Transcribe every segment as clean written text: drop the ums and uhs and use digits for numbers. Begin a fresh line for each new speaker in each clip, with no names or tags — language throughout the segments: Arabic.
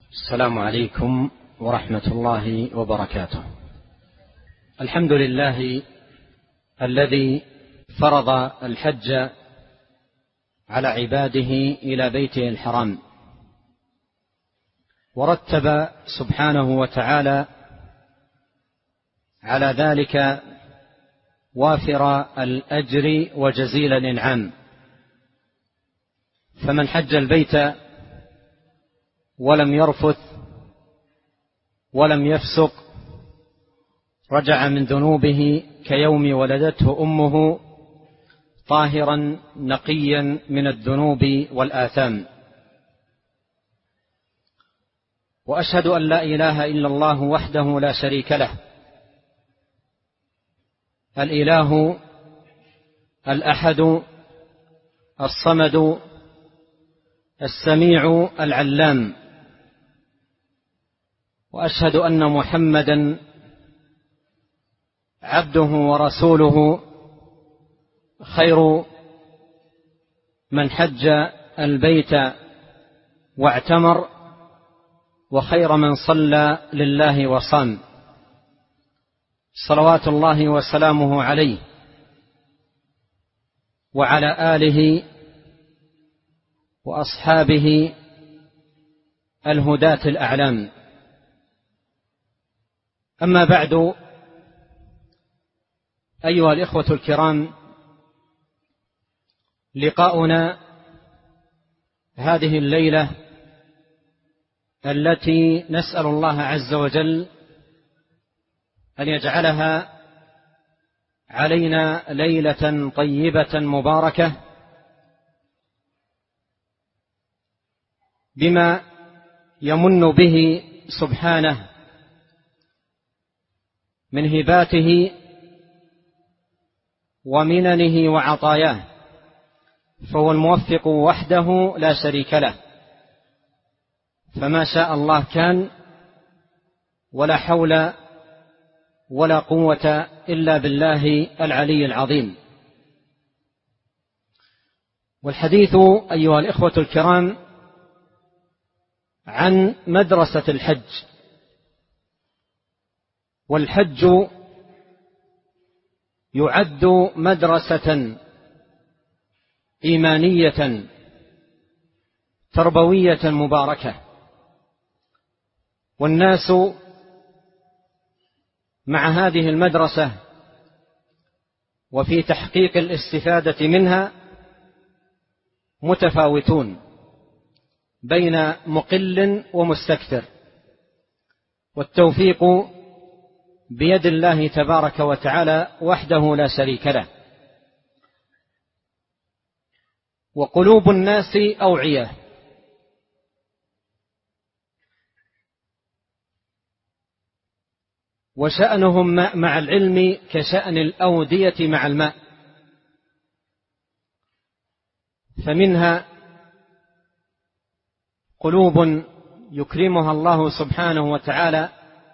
السلام عليكم ورحمة الله وبركاته. الحمد لله الذي فرض الحج على عباده إلى بيته الحرام، ورتب سبحانه وتعالى على ذلك وافر الأجر وجزيل الإنعام. فمن حج البيت ولم يرفث ولم يفسق رجع من ذنوبه كيوم ولدته أمه طاهرا نقيا من الذنوب والآثام. وأشهد أن لا إله إلا الله وحده لا شريك له، الإله الأحد الصمد السميع العلام. وأشهد أن محمدا عبده ورسوله، خير من حج البيت واعتمر، وخير من صلى لله وصام، صلوات الله وسلامه عليه وعلى آله وأصحابه الهداة الأعلام. أما بعد، أيها الإخوة الكرام، لقاؤنا هذه الليلة التي نسأل الله عز وجل أن يجعلها علينا ليلة طيبة مباركة بما يمن به سبحانه من هباته ومننه وعطاياه، فهو الموفق وحده لا شريك له، فما شاء الله كان، ولا حول ولا قوة إلا بالله العلي العظيم. والحديث أيها الإخوة الكرام عن مدرسة الحج. والحج يعد مدرسة إيمانية تربوية مباركة، والناس مع هذه المدرسة وفي تحقيق الاستفادة منها متفاوتون بين مقل ومستكثر، والتوفيق بيد الله تبارك وتعالى وحده لا شريك له. وقلوب الناس أوعية، وشأنهم مع العلم كشأن الأودية مع الماء، فمنها قلوب يكرمها الله سبحانه وتعالى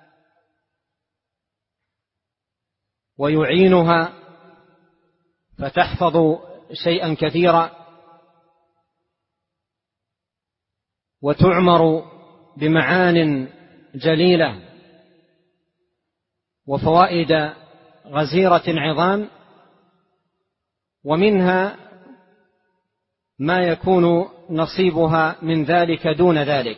ويعينها فتحفظ شيئا كثيرا وتعمر بمعان جليلة وفوائد غزيرة عظام، ومنها ما يكون نصيبها من ذلك دون ذلك.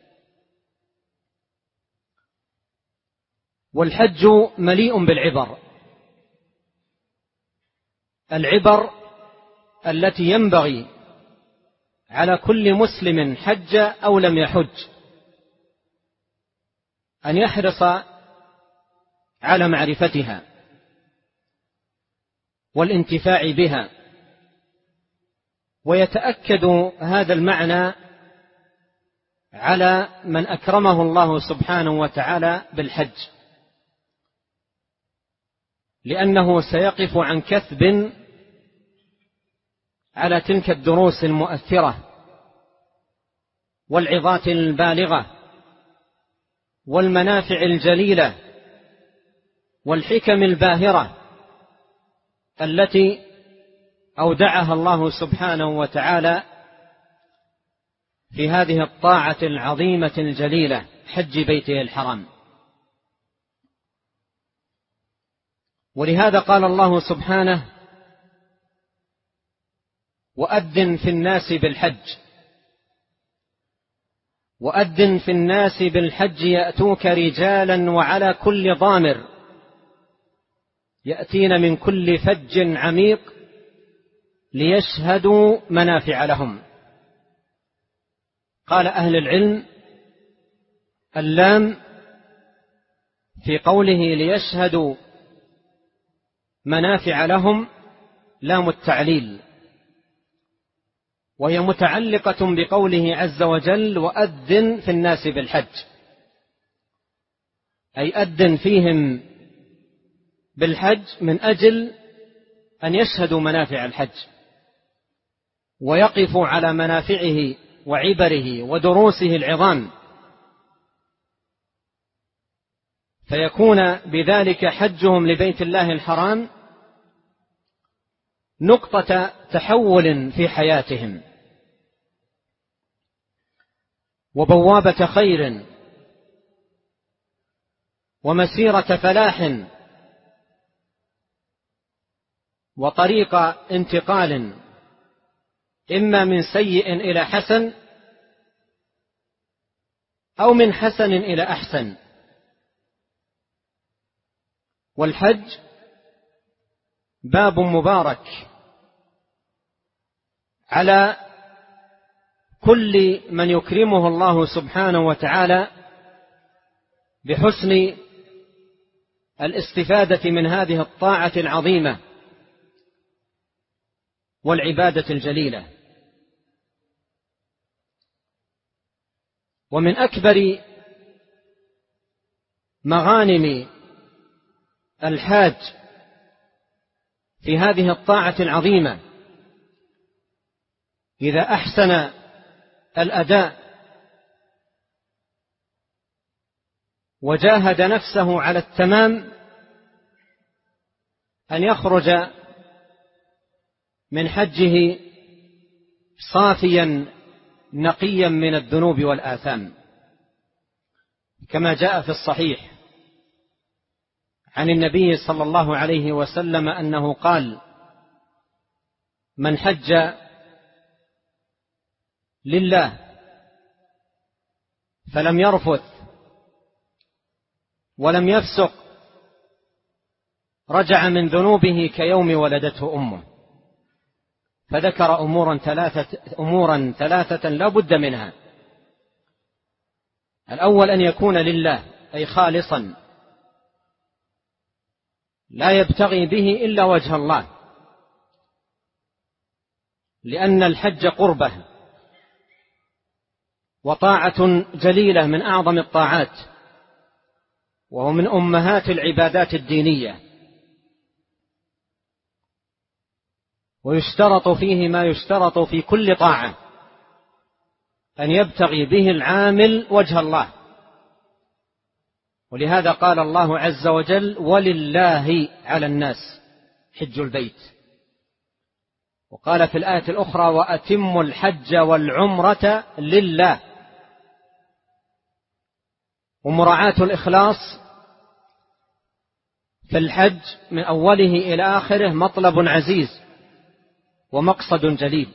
والحج مليء بالعبر، العبر التي ينبغي على كل مسلم حج أو لم يحج أن يحرص على معرفتها والانتفاع بها، ويتأكد هذا المعنى على من أكرمه الله سبحانه وتعالى بالحج، لأنه سيقف عن كثب على تلك الدروس المؤثرة والعظات البالغة والمنافع الجليلة والحكم الباهرة التي أودعها الله سبحانه وتعالى في هذه الطاعة العظيمة الجليلة حج بيته الحرام. ولهذا قال الله سبحانه: وأذن في الناس بالحج، وأذن في الناس بالحج يأتوك رجالا وعلى كل ضامر يأتين من كل فج عميق ليشهدوا منافع لهم. قال أهل العلم: اللام في قوله ليشهدوا منافع لهم لام التعليل، وهي متعلقة بقوله عز وجل: وأذن في الناس بالحج، أي أذن فيهم بالحج من أجل أن يشهدوا منافع الحج ويقفوا على منافعه وعبره ودروسه العظام، فيكون بذلك حجهم لبيت الله الحرام نقطة تحول في حياتهم وبوابة خير ومسيرة فلاح وطريق انتقال إما من سيء إلى حسن أو من حسن إلى أحسن. والحج باب مبارك على كل من يكرمه الله سبحانه وتعالى بحسن الاستفادة من هذه الطاعة العظيمة والعبادة الجليلة. ومن أكبر مغانم الحاج في هذه الطاعة العظيمة إذا أحسن الأداء وجاهد نفسه على التمام أن يخرج من حجه صافيا نقيا من الذنوب والآثام، كما جاء في الصحيح عن النبي صلى الله عليه وسلم أنه قال: من حج لله فلم يرفث ولم يفسق رجع من ذنوبه كيوم ولدته أمه. فذكر أمورا ثلاثة لا بد منها. الأول أن يكون لله، أي خالصا لا يبتغي به إلا وجه الله، لأن الحج قربة وطاعة جليلة من أعظم الطاعات، وهو من أمهات العبادات الدينية، ويشترط فيه ما يشترط في كل طاعة، أن يبتغي به العامل وجه الله. ولهذا قال الله عز وجل: ولله على الناس حج البيت. وقال في الآية الأخرى: وأتموا الحج والعمرة لله. ومراعاة الإخلاص في الحج من أوله إلى آخره مطلب عزيز ومقصد جليل.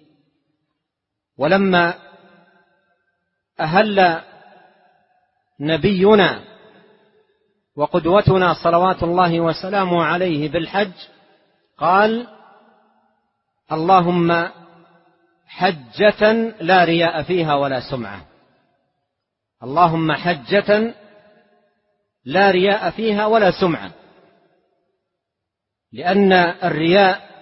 ولما أهل نبينا وقدوتنا صلوات الله وسلامه عليه بالحج قال: اللهم حجة لا رياء فيها ولا سمعة. اللهم حجة لا رياء فيها ولا سمعة، لأن الرياء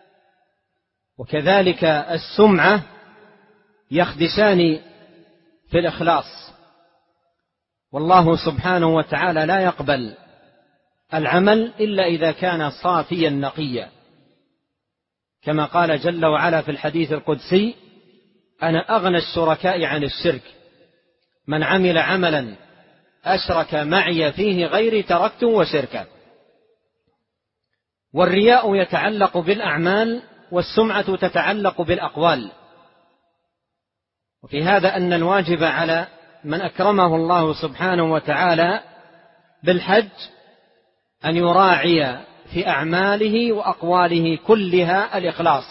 وكذلك السمعة يخدشان في الإخلاص، والله سبحانه وتعالى لا يقبل العمل إلا إذا كان صافيا نقيا، كما قال جل وعلا في الحديث القدسي: أنا أغنى الشركاء عن الشرك، من عمل عملا أشرك معي فيه غيري تركته وشركه. والرياء يتعلق بالأعمال، والسمعة تتعلق بالأقوال. وفي هذا أن الواجب على من أكرمه الله سبحانه وتعالى بالحج أن يراعي في أعماله وأقواله كلها الإخلاص،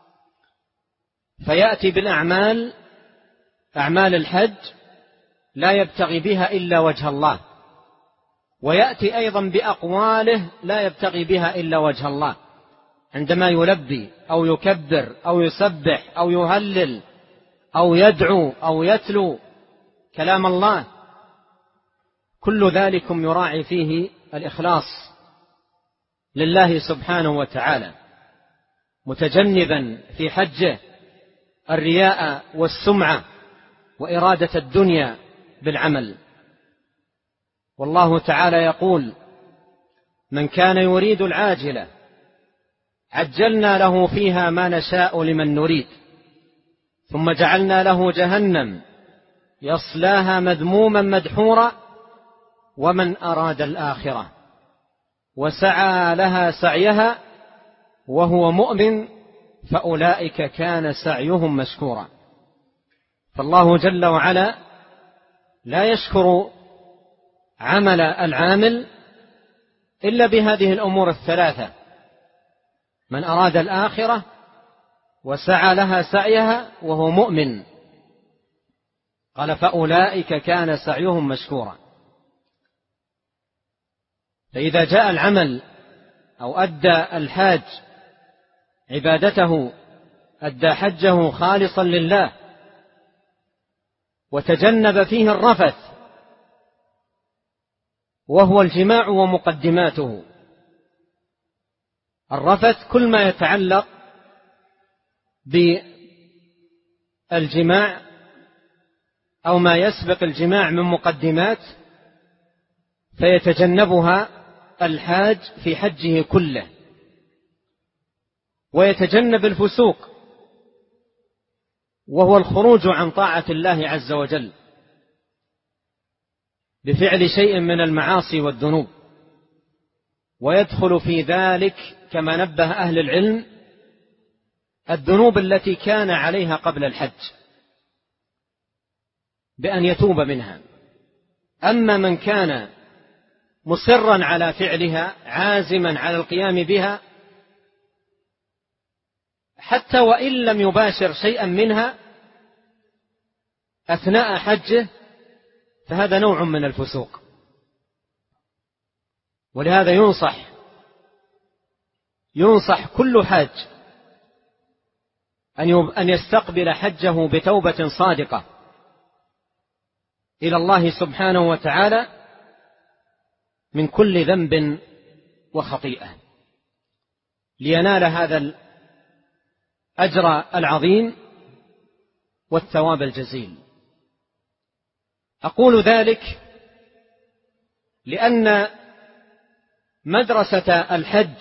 فيأتي بالأعمال، أعمال الحج لا يبتغي بها إلا وجه الله، ويأتي أيضا بأقواله لا يبتغي بها إلا وجه الله، عندما يلبي أو يكبر أو يسبح أو يهلل أو يدعو أو يتلو كلام الله، كل ذلك يراعي فيه الإخلاص لله سبحانه وتعالى، متجنبا في حجه الرياء والسمعة وإرادة الدنيا بالعمل. والله تعالى يقول: من كان يريد العاجلة عجلنا له فيها ما نشاء لمن نريد ثم جعلنا له جهنم يصلاها مذموما مدحورا ومن أراد الآخرة وسعى لها سعيها وهو مؤمن فأولئك كان سعيهم مشكورا. فالله جل وعلا لا يشكر عمل العامل إلا بهذه الأمور الثلاثة: من أراد الآخرة وسعى لها سعيها وهو مؤمن، قال فأولئك كان سعيهم مشكورا. فإذا جاء العمل أو أدى الحاج عبادته، أدى حجه خالصا لله وتجنب فيه الرفث وهو الجماع ومقدماته. الرفث كل ما يتعلق بالجماع أو ما يسبق الجماع من مقدمات، فيتجنبها الحاج في حجه كله، ويتجنب الفسوق وهو الخروج عن طاعة الله عز وجل بفعل شيء من المعاصي والذنوب، ويدخل في ذلك كما نبه أهل العلم الذنوب التي كان عليها قبل الحج بأن يتوب منها. أما من كان مصرا على فعلها عازما على القيام بها حتى وإن لم يباشر شيئا منها أثناء حجه، فهذا نوع من الفسوق. ولهذا ينصح كل حاج أن يستقبل حجه بتوبة صادقة إلى الله سبحانه وتعالى من كل ذنب وخطيئة، لينال هذا الأجر العظيم والثواب الجزيل. أقول ذلك لأن مدرسة الحج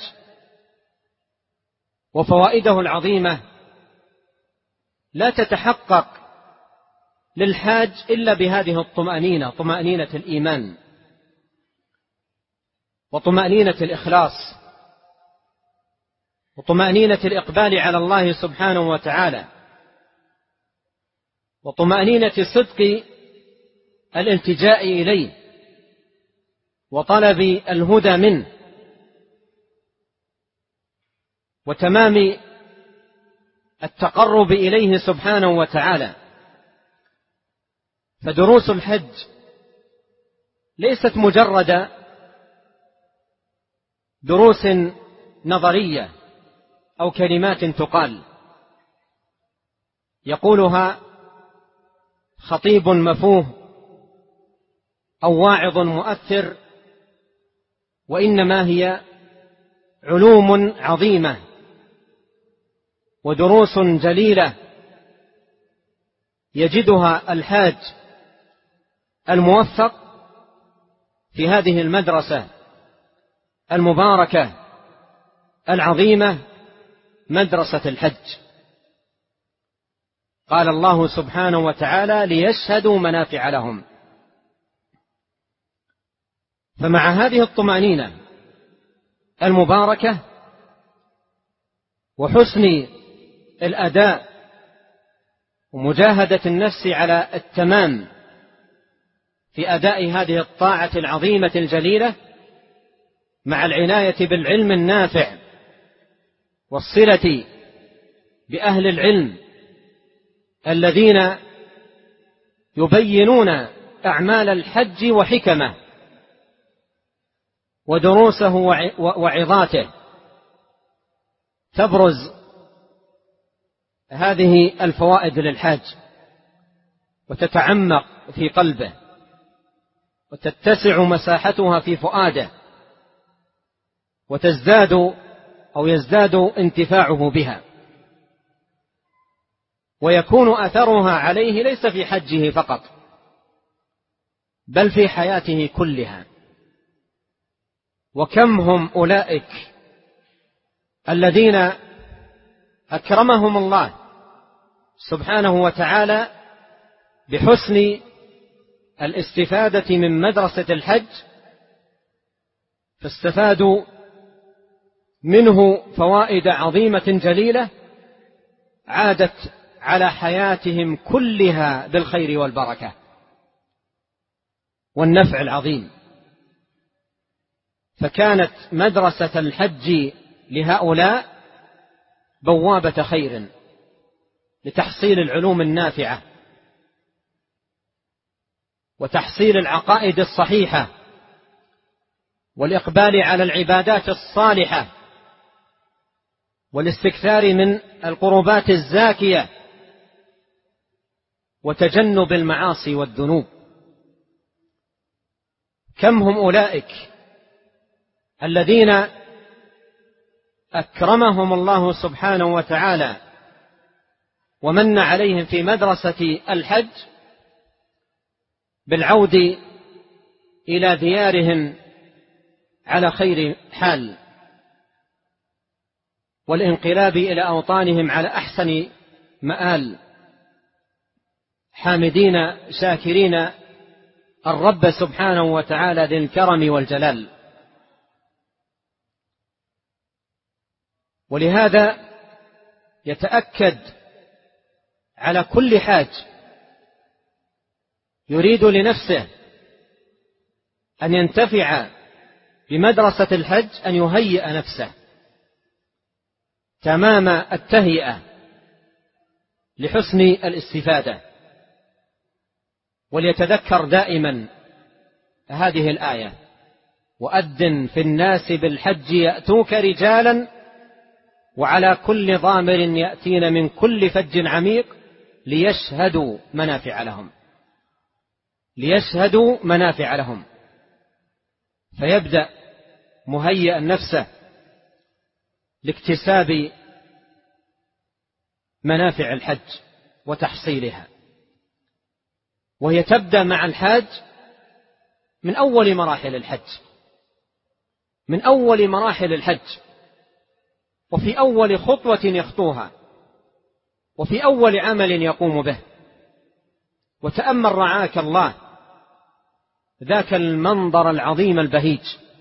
وفوائده العظيمة لا تتحقق للحاج إلا بهذه الطمأنينة، طمأنينة الإيمان وطمأنينة الإخلاص وطمأنينة الإقبال على الله سبحانه وتعالى وطمأنينة صدق الالتجاء إليه وطلب الهدى منه وتمام التقرب إليه سبحانه وتعالى. فدروس الحج ليست مجرد دروس نظرية أو كلمات تقال يقولها خطيب مفوه أو واعظ مؤثر، وإنما هي علوم عظيمة ودروس جليلة يجدها الحاج الموفق في هذه المدرسة المباركة العظيمة، مدرسة الحج. قال الله سبحانه وتعالى: ليشهدوا منافع لهم. فمع هذه الطمأنينة المباركة وحسن الأداء ومجاهدة النفس على التمام في أداء هذه الطاعة العظيمة الجليلة، مع العناية بالعلم النافع والصلة بأهل العلم الذين يبينون أعمال الحج وحكمه ودروسه وعظاته، تبرز هذه الفوائد للحاج وتتعمق في قلبه وتتسع مساحتها في فؤاده يزداد انتفاعه بها، ويكون أثرها عليه ليس في حجه فقط بل في حياته كلها. وكم هم أولئك الذين أكرمهم الله سبحانه وتعالى بحسن الاستفادة من مدرسة الحج، فاستفادوا منه فوائد عظيمة جليلة عادت على حياتهم كلها بالخير والبركة والنفع العظيم. فكانت مدرسة الحج لهؤلاء بوابة خير لتحصيل العلوم النافعة وتحصيل العقائد الصحيحة والإقبال على العبادات الصالحة والاستكثار من القربات الزاكية وتجنب المعاصي والذنوب. كم هم أولئك الذين أكرمهم الله سبحانه وتعالى ومن عليهم في مدرسة الحج بالعود إلى ديارهم على خير حال والانقلاب إلى أوطانهم على أحسن مآل، حامدين شاكرين الرب سبحانه وتعالى ذي الكرم والجلال. ولهذا يتأكد على كل حاج يريد لنفسه أن ينتفع بمدرسة الحج أن يهيئ نفسه تمام التهيئة لحسن الاستفادة، وليتذكر دائما هذه الآية: وأذن في الناس بالحج يأتوك رجالا وعلى كل ضامر يأتين من كل فج عميق ليشهدوا منافع لهم. فيبدأ مهيئا نفسه لاكتساب منافع الحج وتحصيلها، وهي تبدأ مع الحاج من أول مراحل الحج، وفي أول خطوة يخطوها، وفي أول عمل يقوم به. وتأمل رعاك الله ذاك المنظر العظيم البهيج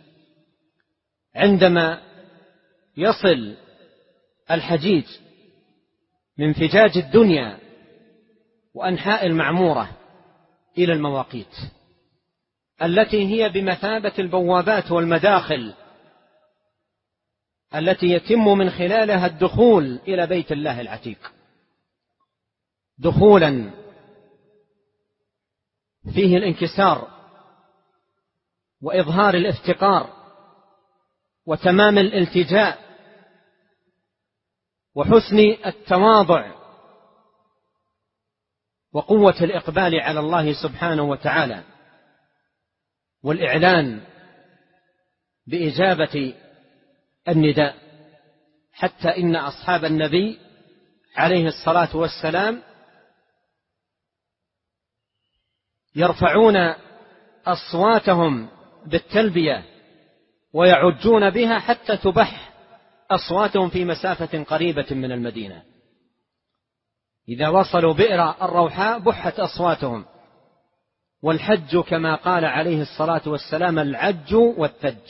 عندما يصل الحجيج من فجاج الدنيا وأنحاء المعمورة إلى المواقيت التي هي بمثابة البوابات والمداخل التي يتم من خلالها الدخول إلى بيت الله العتيق، دخولا فيه الانكسار وإظهار الافتقار وتمام الالتجاء وحسن التواضع وقوة الإقبال على الله سبحانه وتعالى، والإعلان بإجابة النداء، حتى إن أصحاب النبي عليه الصلاة والسلام يرفعون أصواتهم بالتلبية ويعجون بها حتى تبح أصواتهم في مسافة قريبة من المدينة. إذا وصلوا بئر الروحاء بحت أصواتهم. والحج كما قال عليه الصلاة والسلام العج والثج،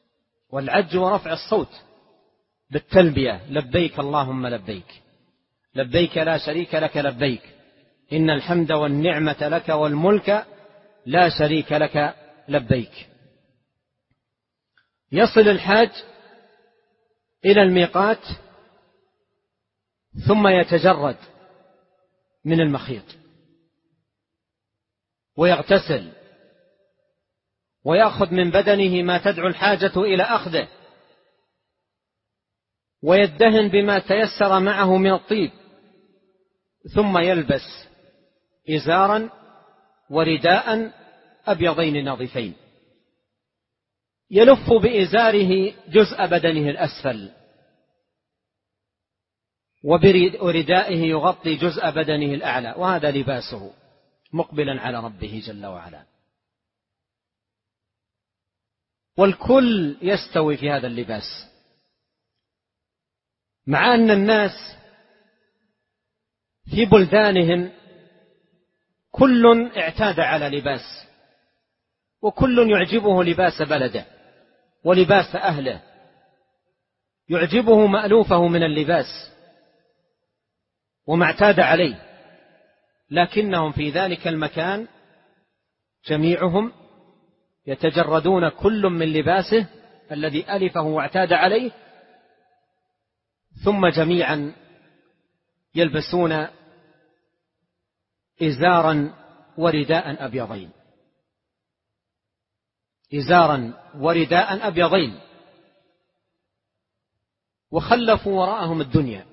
والعج ورفع الصوت بالتلبية: لبيك اللهم لبيك، لبيك لا شريك لك لبيك إن الحمد والنعمة لك والملك لا شريك لك لبيك. يصل الحاج إلى الميقات ثم يتجرد من المخيط ويغتسل ويأخذ من بدنه ما تدعو الحاجة إلى أخذه، ويدهن بما تيسر معه من الطيب، ثم يلبس إزارا ورداء أبيضين نظيفين، يلف بإزاره جزء بدنه الأسفل، وبردائه يغطي جزء بدنه الأعلى، وهذا لباسه مقبلا على ربه جل وعلا. والكل يستوي في هذا اللباس، مع أن الناس في بلدانهم كل اعتاد على لباس، وكل يعجبه لباس بلده ولباس أهله، يعجبه مألوفه من اللباس وما اعتاد عليه، لكنهم في ذلك المكان جميعهم يتجردون كل من لباسه الذي ألفه واعتاد عليه، ثم جميعا يلبسون إزارا ورداء أبيضين، إزارا ورداء أبيضين، وخلفوا وراءهم الدنيا،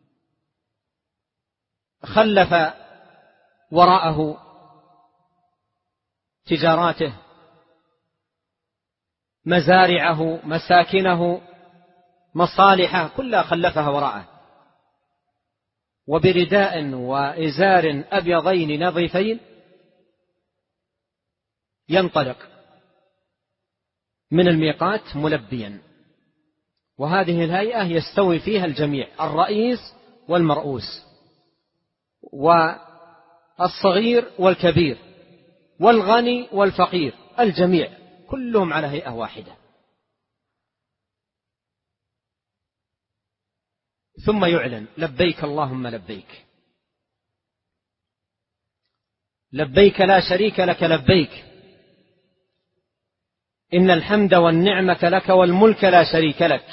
خلف وراءه تجاراته، مزارعه، مساكنه، مصالحه، كلها خلفها وراءه، وبرداء وإزار أبيضين نظيفين ينطلق من الميقات ملبيا. وهذه الهيئة يستوي فيها الجميع، الرئيس والمرؤوس، والصغير والكبير، والغني والفقير، الجميع كلهم على هيئة واحدة. ثم يعلن لبيك اللهم لبيك، لبيك لا شريك لك لبيك إن الحمد والنعمة لك والملك لا شريك لك.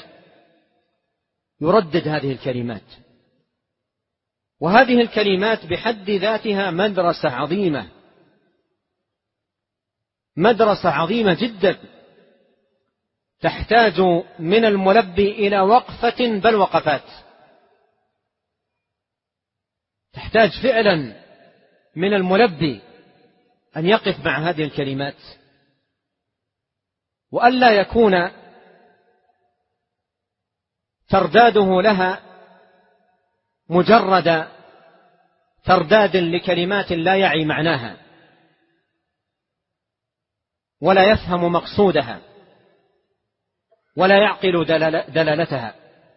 يردد هذه الكلمات، وهذه الكلمات بحد ذاتها مدرسة عظيمة، مدرسة عظيمة جدا، تحتاج من الملبي إلى وقفة بل وقفات، تحتاج فعلا من الملبي أن يقف مع هذه الكلمات، وألا يكون ترداده لها مجرد ترداد لكلمات لا يعي معناها ولا يفهم مقصودها ولا يعقل دلالتها،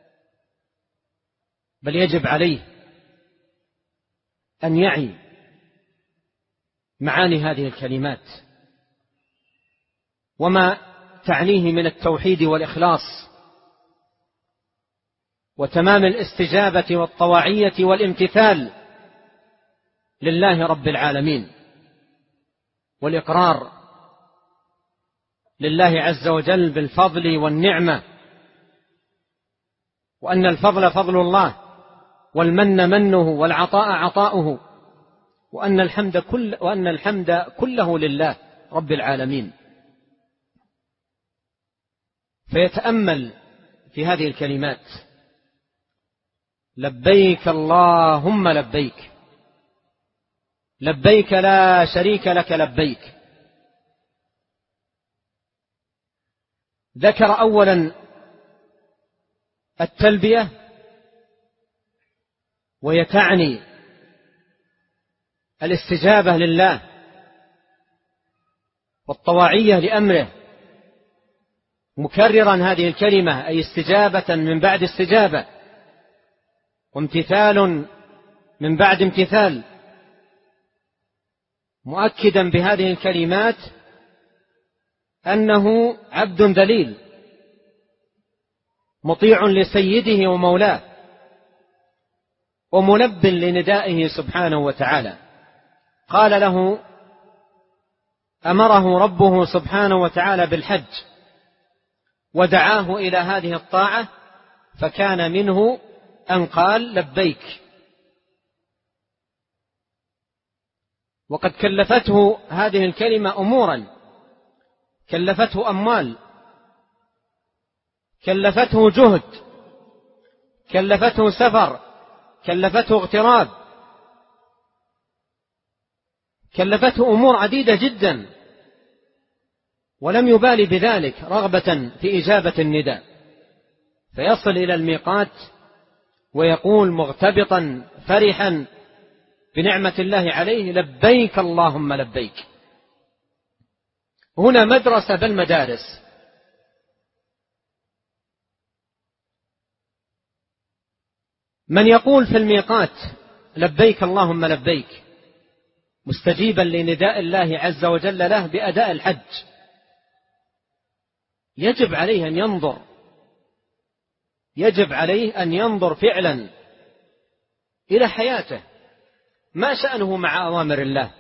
بل يجب عليه أن يعي معاني هذه الكلمات وما تعنيه من التوحيد والإخلاص وتمام الاستجابة والطواعية والامتثال لله رب العالمين، والإقرار لله عز وجل بالفضل والنعمة، وأن الفضل فضل الله والمن منه والعطاء عطاؤه، وأن الحمد كله لله رب العالمين. فيتأمل في هذه الكلمات: لبيك اللهم لبيك، لبيك لا شريك لك لبيك. ذكر أولا التلبية، وهي تعني الاستجابة لله والطواعية لأمره، مكررا هذه الكلمة، أي استجابة من بعد استجابة، وامتثال من بعد امتثال، مؤكدا بهذه الكلمات أنه عبد ذليل مطيع لسيده ومولاه، وملب لندائه سبحانه وتعالى. قال له أمره ربه سبحانه وتعالى بالحج ودعاه إلى هذه الطاعة، فكان منه أن قال لبيك. وقد كلفته هذه الكلمة أمورا، كلفته أموال، كلفته جهد، كلفته سفر، كلفته اغتراب، كلفته أمور عديدة جدا، ولم يبالي بذلك رغبة في إجابة النداء، فيصل إلى الميقات ويقول مغتبطا فرحا بنعمة الله عليه لبيك اللهم لبيك. هنا مدرسة بل مدارس. من يقول في الميقات لبيك اللهم لبيك مستجيبا لنداء الله عز وجل له بأداء الحج، يجب عليه أن ينظر، يجب عليه أن ينظر فعلا إلى حياته، ما شأنه مع أوامر الله.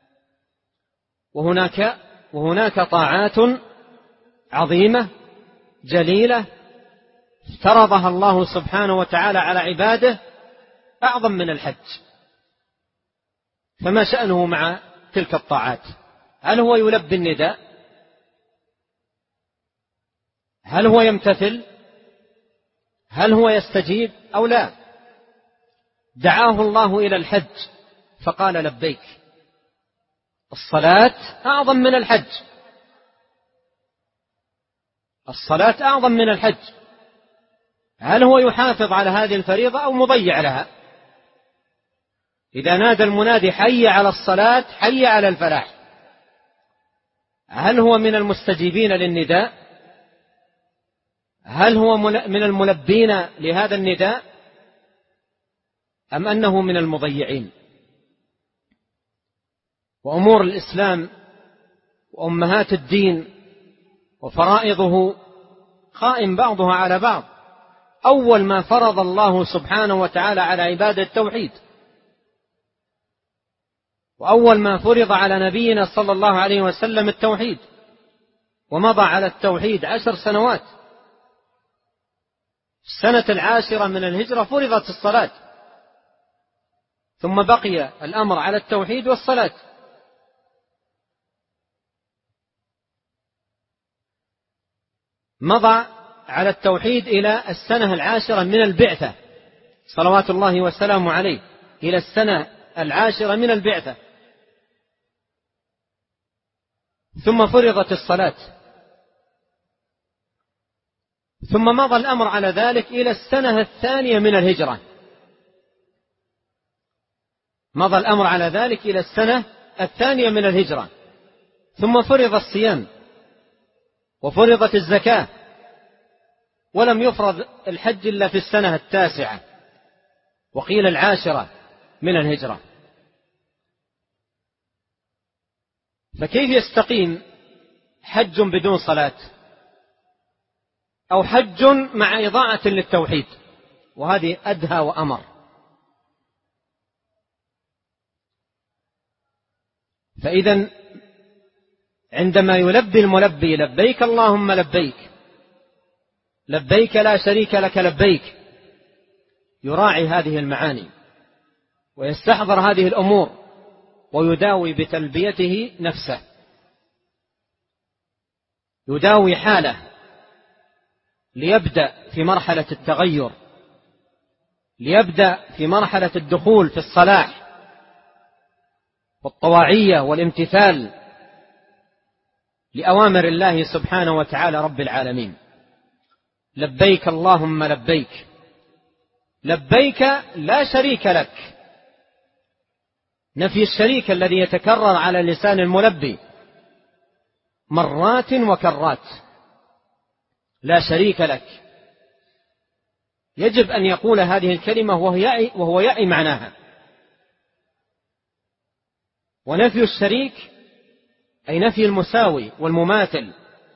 وهناك طاعات عظيمة جليلة افترضها الله سبحانه وتعالى على عباده أعظم من الحج، فما شأنه مع تلك الطاعات؟ هل هو يلبي النداء؟ هل هو يمتثل؟ هل هو يستجيب أو لا؟ دعاه الله إلى الحج فقال لبيك. الصلاة أعظم من الحج، الصلاة أعظم من الحج. هل هو يحافظ على هذه الفريضة أو مضيع لها؟ إذا نادى المنادي حي على الصلاة حي على الفلاح، هل هو من المستجيبين للنداء؟ هل هو من الملبين لهذا النداء أم أنه من المضيعين؟ وأمور الإسلام وأمهات الدين وفرائضه قائم بعضها على بعض. أول ما فرض الله سبحانه وتعالى على عباده التوحيد، وأول ما فرض على نبينا صلى الله عليه وسلم التوحيد، ومضى على التوحيد 10 سنوات. السنة 10 من الهجرة فرضت الصلاة، ثم بقي الأمر على التوحيد والصلاة. مضى على التوحيد إلى السنة 10 من البعثة صلوات الله وسلامه عليه، إلى السنة 10 من البعثة، ثم فرضت الصلاة، ثم مضى الأمر على ذلك إلى السنة 2 من الهجرة، مضى الأمر على ذلك إلى السنة 2 من الهجرة، ثم فرض الصيام وفرضت الزكاة، ولم يفرض الحج إلا في السنة 9 وقيل 10 من الهجرة. فكيف يستقيم حج بدون صلاة، أو حج مع إضاعة للتوحيد؟ وهذه أدهى وأمر. فإذا عندما يلبي الملبي لبيك اللهم لبيك، لبيك لا شريك لك لبيك، يراعي هذه المعاني ويستحضر هذه الأمور ويداوي بتلبيته نفسه، يداوي حاله ليبدأ في مرحلة التغير، ليبدأ في مرحلة الدخول في الصلاح والطواعية والامتثال لأوامر الله سبحانه وتعالى رب العالمين. لبيك اللهم لبيك، لبيك لا شريك لك، نفي الشريك الذي يتكرر على لسان الملبي مرات وكرات. لا شريك لك، يجب أن يقول هذه الكلمة وهو يعي معناها. ونفي الشريك أي نفي المساوي والمماثل،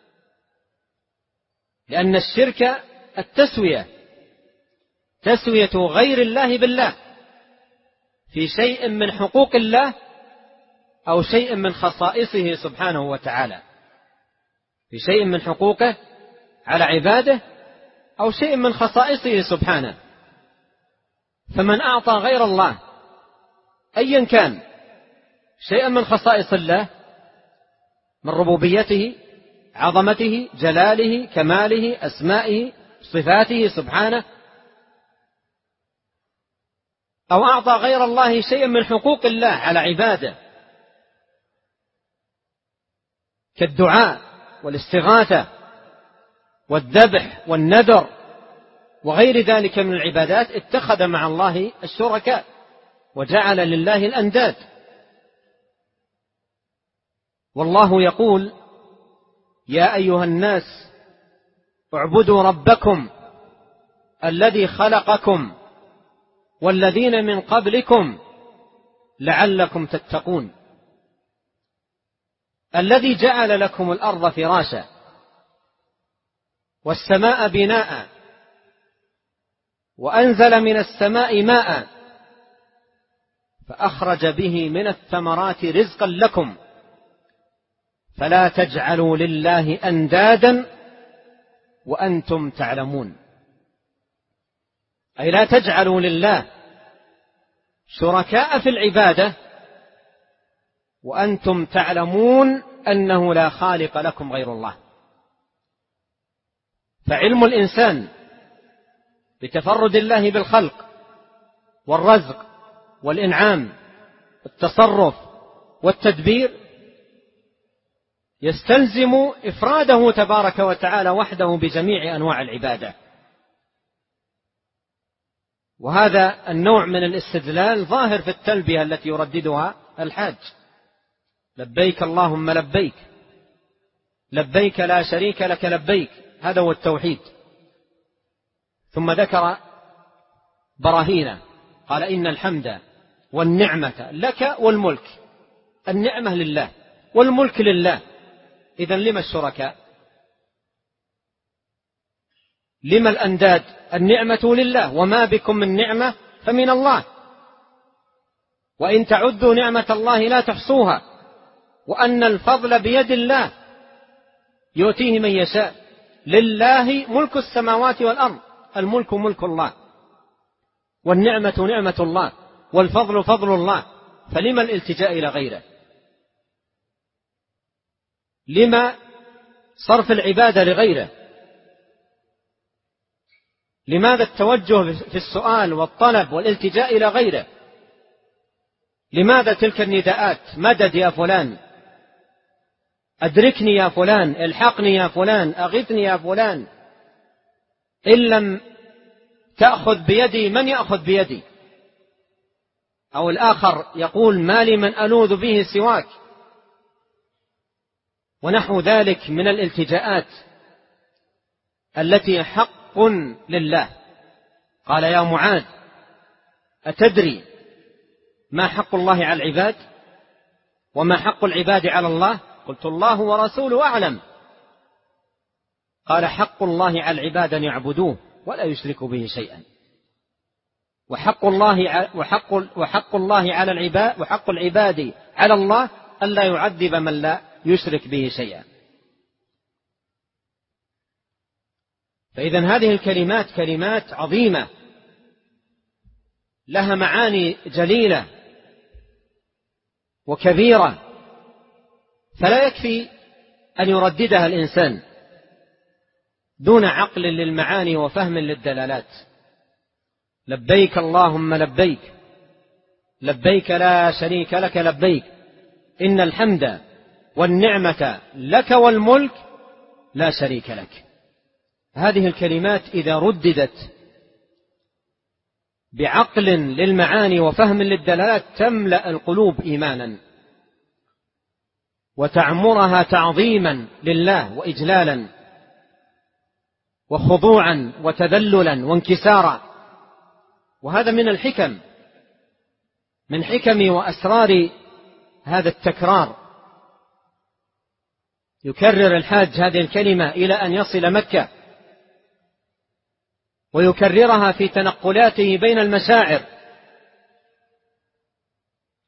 لأن الشرك التسوية، تسوية غير الله بالله، في شيء من حقوق الله أو شيء من خصائصه سبحانه وتعالى، في شيء من حقوقه على عباده أو شيء من خصائصه سبحانه. فمن أعطى غير الله أيا كان شيئا من خصائص الله من ربوبيته، عظمته، جلاله، كماله، أسمائه، صفاته سبحانه، أو أعطى غير الله شيئا من حقوق الله على عباده كالدعاء والاستغاثة والذبح والنذر وغير ذلك من العبادات، اتخذ مع الله الشركاء وجعل لله الأنداد. والله يقول: يا أيها الناس اعبدوا ربكم الذي خلقكم والذين من قبلكم لعلكم تتقون، الذي جعل لكم الأرض فراشا والسماء بناء وأنزل من السماء ماء فأخرج به من الثمرات رزقا لكم فلا تجعلوا لله أندادا وأنتم تعلمون. أي لا تجعلوا لله شركاء في العبادة وأنتم تعلمون أنه لا خالق لكم غير الله. فعلم الإنسان بتفرد الله بالخلق والرزق والإنعام والتصرف والتدبير يستلزم إفراده تبارك وتعالى وحده بجميع أنواع العبادة. وهذا النوع من الاستدلال ظاهر في التلبية التي يرددها الحاج: لبيك اللهم لبيك، لبيك لا شريك لك لبيك. هذا هو التوحيد. ثم ذكر براهين، قال: إن الحمد والنعمة لك والملك. النعمة لله والملك لله. إذن لما الشركاء؟ لما الأنداد؟ النعمة لله، وما بكم من نعمة فمن الله، وإن تعدوا نعمة الله لا تحصوها، وأن الفضل بيد الله يؤتيه من يشاء. لله ملك السماوات والأرض. الملك ملك الله، والنعمة نعمة الله، والفضل فضل الله. فلما الالتجاء إلى غيره؟ لما صرف العبادة لغيره؟ لماذا التوجه في السؤال والطلب والالتجاء إلى غيره؟ لماذا تلك النداءات: مدد يا فلان، أدركني يا فلان، الحقني يا فلان، أغثني يا فلان، إن لم تأخذ بيدي من يأخذ بيدي؟ أو الآخر يقول: ما لي من ألوذ به سواك، ونحو ذلك من الالتجاءات التي حق لله. قال: يا معاذ أتدري ما حق الله على العباد وما حق العباد على الله؟ قلت: الله ورسوله أعلم. قال: حق الله على العباد أن يعبدوه ولا يشركوا به شيئا، وحق الله على العباد، وحق العباد على الله ألا يعذب من لا يشرك به شيئا. فإذن هذه الكلمات كلمات عظيمة لها معاني جليلة وكبيرة، فلا يكفي أن يرددها الإنسان دون عقل للمعاني وفهم للدلالات. لبيك اللهم لبيك، لبيك لا شريك لك لبيك، إن الحمد والنعمة لك والملك لا شريك لك. هذه الكلمات إذا رددت بعقل للمعاني وفهم للدلالات تملأ القلوب إيمانا وتعمرها تعظيما لله وإجلالا وخضوعا وتذللا وانكسارا. وهذا من الحكم، من حكم وأسرار هذا التكرار. يكرر الحاج هذه الكلمة إلى أن يصل مكة، ويكررها في تنقلاته بين المشاعر،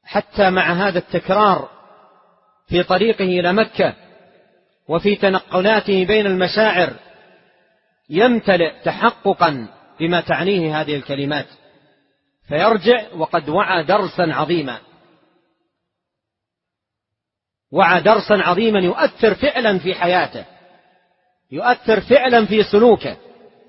حتى مع هذا التكرار في طريقه إلى مكة وفي تنقلاته بين المشاعر يمتلئ تحققا بما تعنيه هذه الكلمات، فيرجع وقد وعى درسا عظيما، وعى درسا عظيما يؤثر فعلا في حياته، يؤثر فعلا في سلوكه،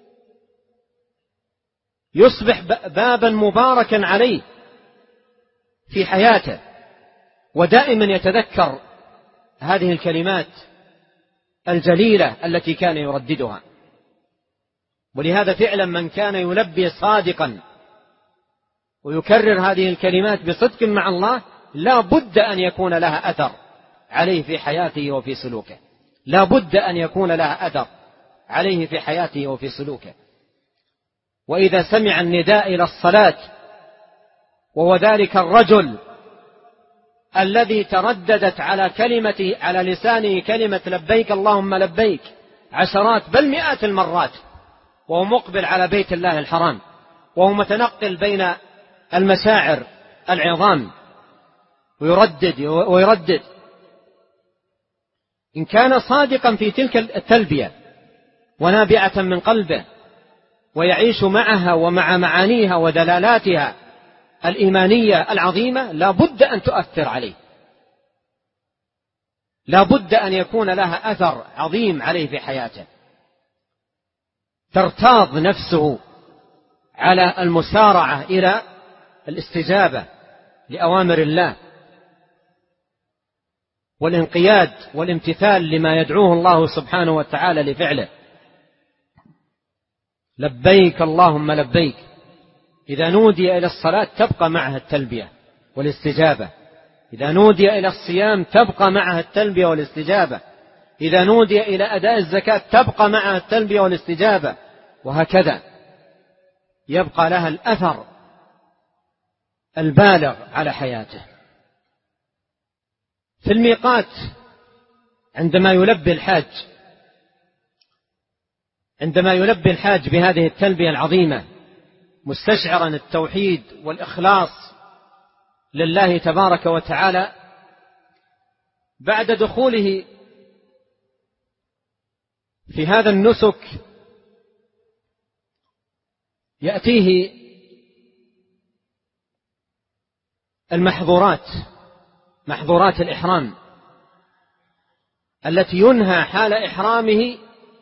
يصبح بابا مباركا عليه في حياته، ودائما يتذكر هذه الكلمات الجليلة التي كان يرددها. ولهذا فعلا من كان يلبي صادقا ويكرر هذه الكلمات بصدق مع الله لا بد أن يكون لها أثر عليه في حياته وفي سلوكه، لا بد أن يكون لها أثر عليه في حياته وفي سلوكه. وإذا سمع النداء إلى الصلاة وهو ذلك الرجل الذي ترددت على لسانه كلمة لبيك اللهم لبيك عشرات بل مئات المرات، وهو مقبل على بيت الله الحرام، وهو متنقل بين المشاعر العظام ويردد، إن كان صادقا في تلك التلبية ونابعة من قلبه ويعيش معها ومع معانيها ودلالاتها الإيمانية العظيمة، لا بد أن تؤثر عليه، لا بد أن يكون لها أثر عظيم عليه في حياته، ترتاض نفسه على المسارعة إلى الاستجابة لأوامر الله والانقياد والامتثال لما يدعوه الله سبحانه وتعالى لفعله. لبيك اللهم لبيك، إذا نودي إلى الصلاة تبقى معها التلبية والاستجابة، إذا نودي إلى الصيام تبقى معها التلبية والاستجابة، إذا نودي إلى أداء الزكاة تبقى معها التلبية والاستجابة، وهكذا يبقى لها الأثر البالغ على حياته. في الميقات عندما يلبي الحاج بهذه التلبية العظيمة مستشعرا التوحيد والإخلاص لله تبارك وتعالى، بعد دخوله في هذا النسك يأتيه محظورات الإحرام التي ينهى حال إحرامه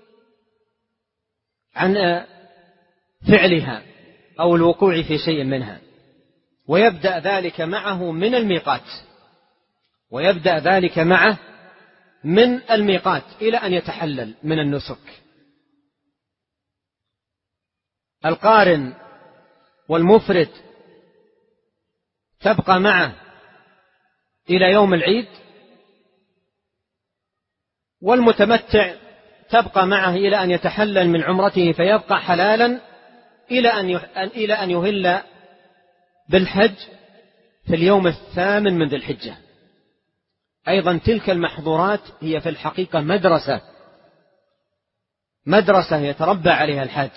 عن فعلها أو الوقوع في شيء منها، ويبدأ ذلك معه من الميقات إلى أن يتحلل من النسك. القارن والمفرد تبقى معه إلى يوم العيد، والمتمتع تبقى معه إلى أن يتحلل من عمرته فيبقى حلالا إلى أن يهل بالحج في اليوم 8 من ذي الحجة. أيضا تلك المحظورات هي في الحقيقة مدرسة يتربى عليها الحاج،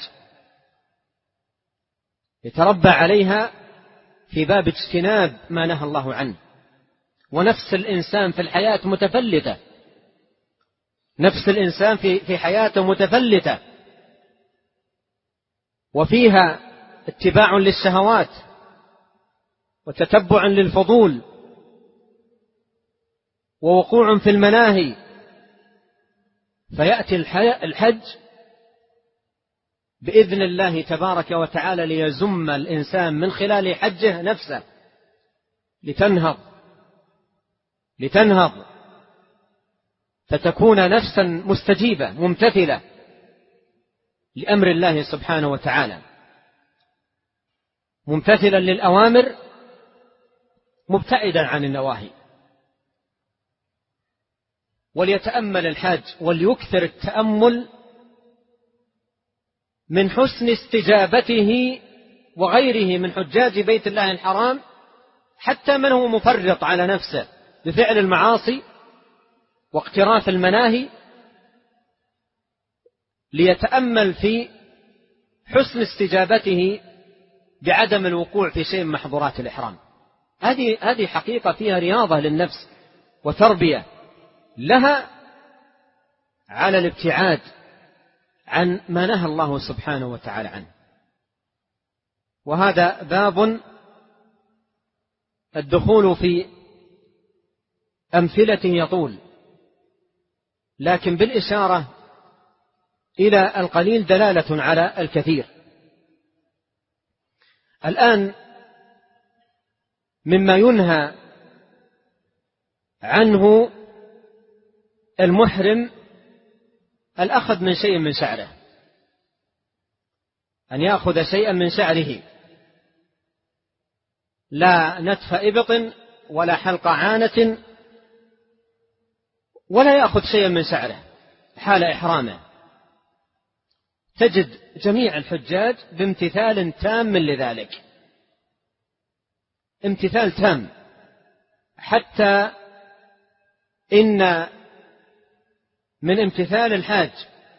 يتربى عليها في باب اجتناب ما نهى الله عنه. ونفس الإنسان في الحياة متفلتة، نفس الإنسان في حياته متفلتة، وفيها اتباع للشهوات وتتبع للفضول ووقوع في المناهي. فيأتي الحج بإذن الله تبارك وتعالى ليزم الإنسان من خلال حجه نفسه لتنهض فتكون نفسا مستجيبة ممتثلة لأمر الله سبحانه وتعالى، ممتثلا للأوامر مبتعدا عن النواهي. وليتأمل الحاج وليكثر التأمل من حسن استجابته وغيره من حجاج بيت الله الحرام، حتى من هو مفرط على نفسه بفعل المعاصي واقتراف المناهي، ليتأمل في حسن استجابته بعدم الوقوع في شيء من محظورات الإحرام. هذه حقيقة فيها رياضة للنفس وتربية لها على الابتعاد عن ما نهى الله سبحانه وتعالى عنه. وهذا باب الدخول في أمثلة يطول، لكن بالإشارة إلى القليل دلالة على الكثير. الآن مما ينهى عنه المحرم الأخذ من شيء من شعره، أن يأخذ شيئا من شعره، لا نتف إبط ولا حلق عانة، ولا يأخذ شيئا من شعره حال إحرامه. تجد جميع الحجاج بامتثال تام لذلك، امتثال تام، حتى إن من امتثال الحاج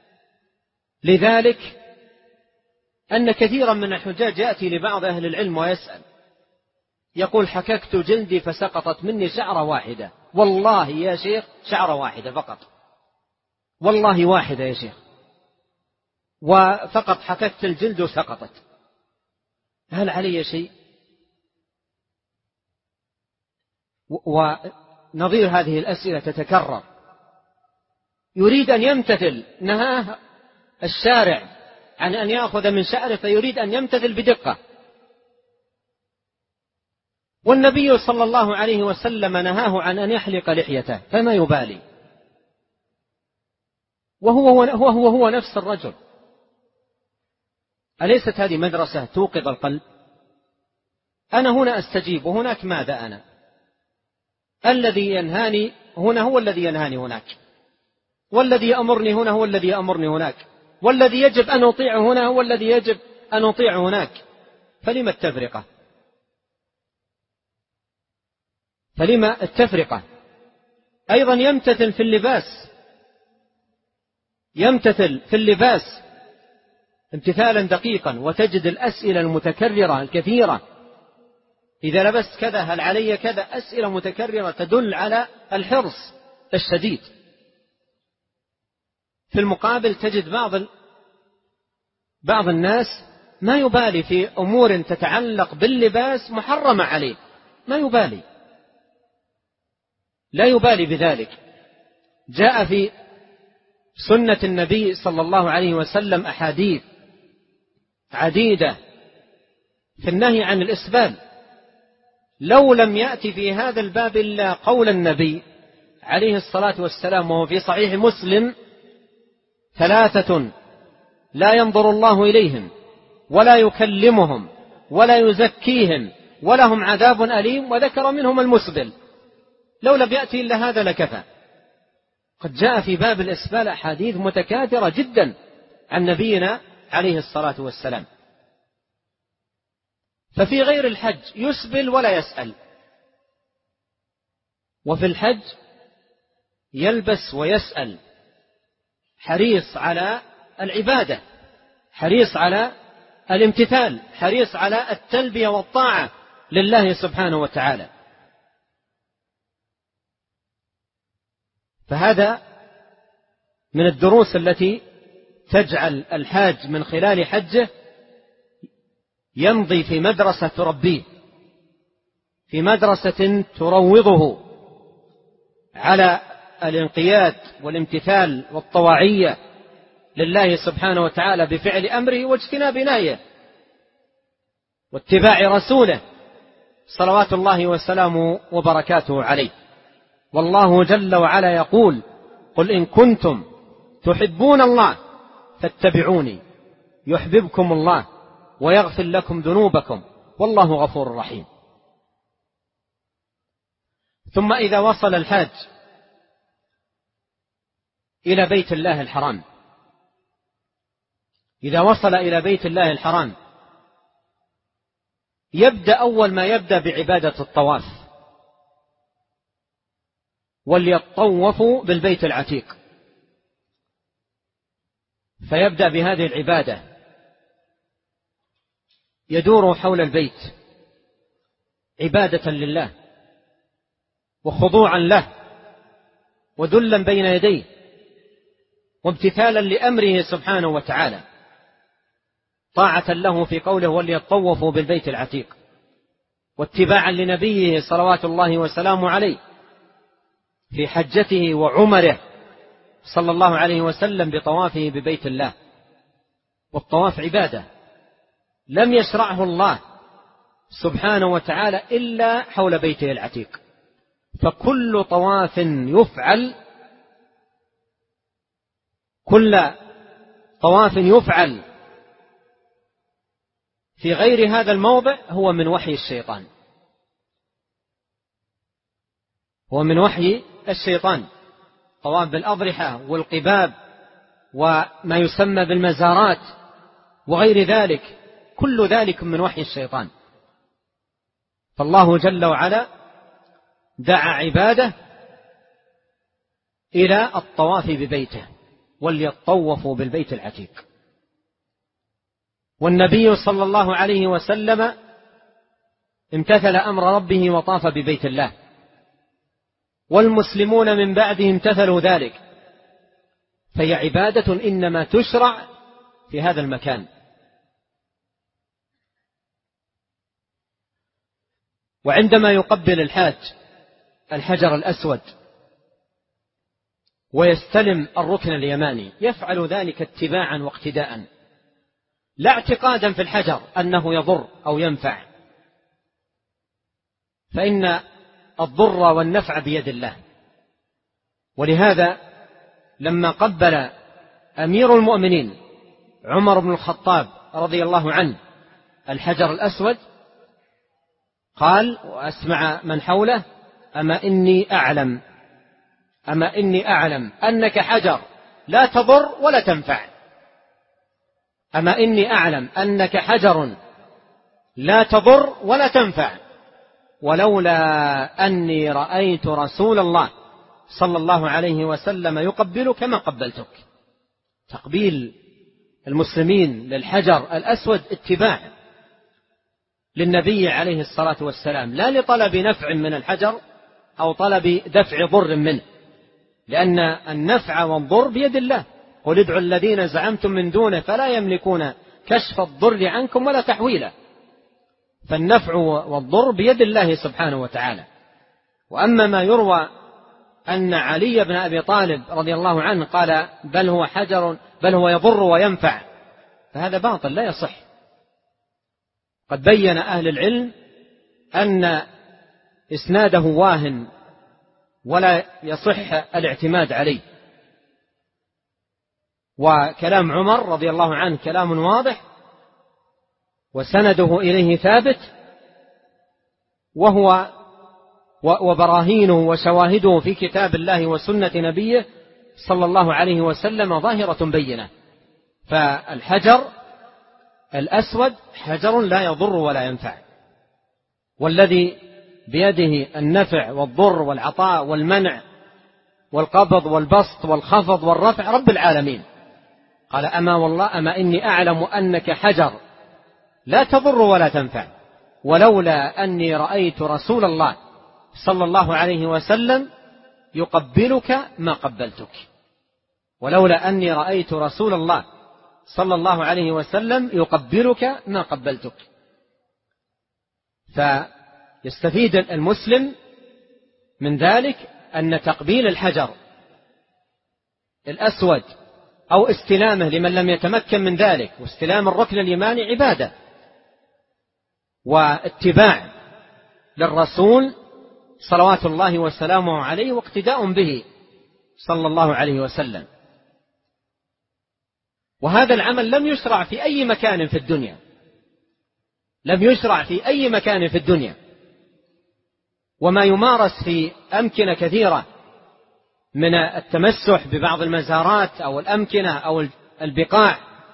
لذلك أن كثيرا من الحجاج يأتي لبعض أهل العلم ويسأل، يقول: حككت جلدي فسقطت مني شعرة واحدة. والله يا شيخ شعرة واحدة فقط، والله واحدة يا شيخ، وفقط حككت الجلد وسقطت، هل علي شيء؟ ونظير هذه الأسئلة تتكرر. يريد أن يمتثل، نهاه الشارع عن أن يأخذ من شعره فيريد أن يمتثل بدقة، والنبي صلى الله عليه وسلم نهاه عن أن يحلق لحيته فما يبالي، وهو نفس الرجل. أليست هذه مدرسة توقظ القلب؟ أنا هنا أستجيب وهناك ماذا؟ أنا الذي ينهاني هنا هو الذي ينهاني هناك، والذي يأمرني هنا هو الذي يأمرني هناك، والذي يجب أن أطيعه هنا هو الذي يجب أن أطيعه هناك. فلما التفرقة؟ فلما التفرقة؟ أيضا يمتثل في اللباس، يمتثل في اللباس امتثالا دقيقا، وتجد الأسئلة المتكررة الكثيرة: إذا لبست كذا هل علي كذا؟ أسئلة متكررة تدل على الحرص الشديد. في المقابل تجد بعض الناس ما يبالي في أمور تتعلق باللباس محرمة عليه، ما يبالي، لا يبالي بذلك. جاء في سنة النبي صلى الله عليه وسلم أحاديث عديدة في النهي عن الإسبال، لو لم يأتي في هذا الباب إلا قول النبي عليه الصلاة والسلام، وهو في صحيح مسلم: 3 لا ينظر الله إليهم ولا يكلمهم ولا يزكيهم ولهم عذاب أليم، وذكر منهم المسبل. لو لم يأتي إلا هذا لكفى. قد جاء في باب الإسبال أحاديث متكاثرة جدا عن نبينا عليه الصلاة والسلام. ففي غير الحج يسبل ولا يسأل، وفي الحج يلبس ويسأل، حريص على العبادة، حريص على الامتثال، حريص على التلبية والطاعة لله سبحانه وتعالى. فهذا من الدروس التي تجعل الحاج من خلال حجه يمضي في مدرسة تربيه، في مدرسة تروضه على الانقياد والامتثال والطواعية لله سبحانه وتعالى بفعل أمره واجتناب نهيه واتباع رسوله صلوات الله وسلامه وبركاته عليه. والله جل وعلا يقول: قل إن كنتم تحبون الله فاتبعوني يحببكم الله ويغفر لكم ذنوبكم والله غفور رحيم. ثم إذا وصل الحاج إلى بيت الله الحرام، إذا وصل إلى بيت الله الحرام يبدأ أول ما يبدأ بعبادة الطواف، وليطوفوا بالبيت العتيق، فيبدأ بهذه العبادة، يدور حول البيت عبادة لله وخضوعا له وذلا بين يديه وامتثالا لأمره سبحانه وتعالى، طاعة له في قوله وليطوفوا بالبيت العتيق، واتباعا لنبيه صلوات الله وسلامه عليه في حجته وعمره صلى الله عليه وسلم بطوافه ببيت الله. والطواف عبادة لم يشرعه الله سبحانه وتعالى إلا حول بيته العتيق، فكل طواف يفعل في غير هذا الموضع هو من وحي الشيطان، طواف بالأضرحة والقباب وما يسمى بالمزارات وغير ذلك، كل ذلك من وحي الشيطان. فالله جل وعلا دعا عباده إلى الطواف ببيته وليطوفوا بالبيت العتيق. والنبي صلى الله عليه وسلم امتثل أمر ربه وطاف ببيت الله، والمسلمون من بعده امتثلوا ذلك، فهي عبادة إنما تشرع في هذا المكان. وعندما يقبل الحاج الحجر الأسود ويستلم الركن اليماني يفعل ذلك اتباعا واقتداء، لا اعتقادا في الحجر أنه يضر أو ينفع، فإن الضر والنفع بيد الله. ولهذا لما قبل أمير المؤمنين عمر بن الخطاب رضي الله عنه الحجر الأسود قال وأسمع من حوله: أما إني أعلم أنك حجر لا تضر ولا تنفع، أما إني أعلم أنك حجر لا تضر ولا تنفع، ولولا أني رأيت رسول الله صلى الله عليه وسلم يقبلك ما قبلتك. تقبيل المسلمين للحجر الأسود اتباع للنبي عليه الصلاة والسلام، لا لطلب نفع من الحجر أو طلب دفع ضر منه، لأن النفع والضر بيد الله. قل ادعوا الذين زعمتم من دونه فلا يملكون كشف الضر عنكم ولا تحويله، فالنفع والضر بيد الله سبحانه وتعالى. وأما ما يروى أن علي بن أبي طالب رضي الله عنه قال بل هو حجر بل هو يضر وينفع، فهذا باطل لا يصح. قد بين أهل العلم أن إسناده واهن ولا يصح الاعتماد عليه، وكلام عمر رضي الله عنه كلام واضح وسنده إليه ثابت، وبراهينه وشواهده في كتاب الله وسنة نبيه صلى الله عليه وسلم ظاهرة بينة. فالحجر الأسود حجر لا يضر ولا ينفع، والذي بيده النفع والضر والعطاء والمنع والقبض والبسط والخفض والرفع رب العالمين. قال أما إني أعلم أنك حجر لا تضر ولا تنفع، ولولا أني رأيت رسول الله صلى الله عليه وسلم يقبلك ما قبلتك، ولولا أني رأيت رسول الله صلى الله عليه وسلم يقبلك ما قبلتك. فيستفيد المسلم من ذلك أن تقبيل الحجر الأسود أو استلامه لمن لم يتمكن من ذلك واستلام الركن اليماني عبادة واتباع للرسول صلوات الله وسلامه عليه واقتداء به صلى الله عليه وسلم. وهذا العمل لم يشرع في أي مكان في الدنيا، لم يشرع في أي مكان في الدنيا. وما يمارس في أمكنة كثيرة من التمسح ببعض المزارات أو الأمكنة أو البقاع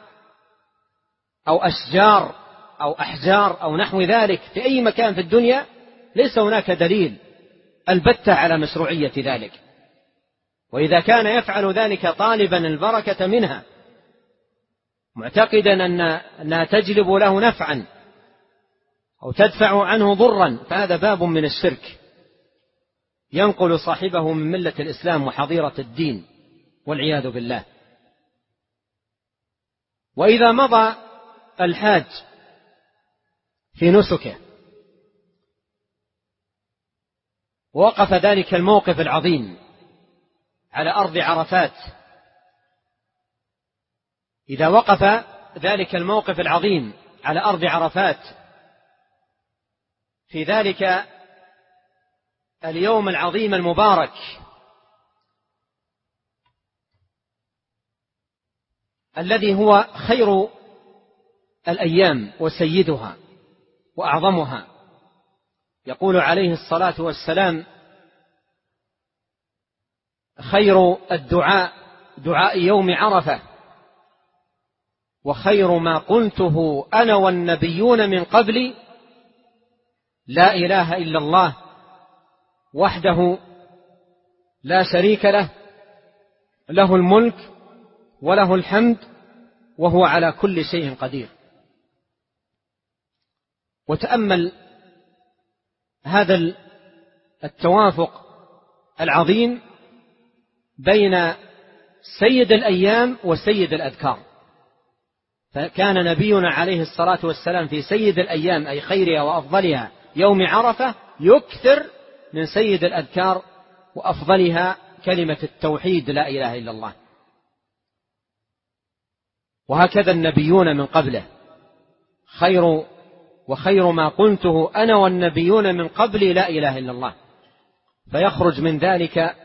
أو أشجار أو أحجار أو نحو ذلك في أي مكان في الدنيا ليس هناك دليل البتة على مشروعية ذلك. وإذا كان يفعل ذلك طالبا البركة منها معتقدا أنها تجلب له نفعا أو تدفع عنه ضرا، فهذا باب من الشرك ينقل صاحبه من ملة الإسلام وحظيرة الدين والعياذ بالله. وإذا مضى الحاج في نسكه ووقف ذلك الموقف العظيم على أرض عرفات، إذا وقف ذلك الموقف العظيم على أرض عرفات في ذلك اليوم العظيم المبارك، الذي هو خير الأيام وسيدها وأعظمها، يقول عليه الصلاة والسلام: خير الدعاء دعاء يوم عرفة، وخير ما قلته أنا والنبيون من قبلي لا إله إلا الله وحده لا شريك له، له الملك وله الحمد وهو على كل شيء قدير. وتأمل هذا التوافق العظيم بين سيد الأيام وسيد الأذكار، فكان نبينا عليه الصلاة والسلام في سيد الأيام أي خيرها وأفضلها يوم عرفة يكثر من سيد الأذكار وأفضلها كلمة التوحيد لا إله إلا الله. وهكذا النبيون من قبله، وخير ما قلته أنا والنبيون من قبلي لا إله إلا الله، فيخرج من ذلك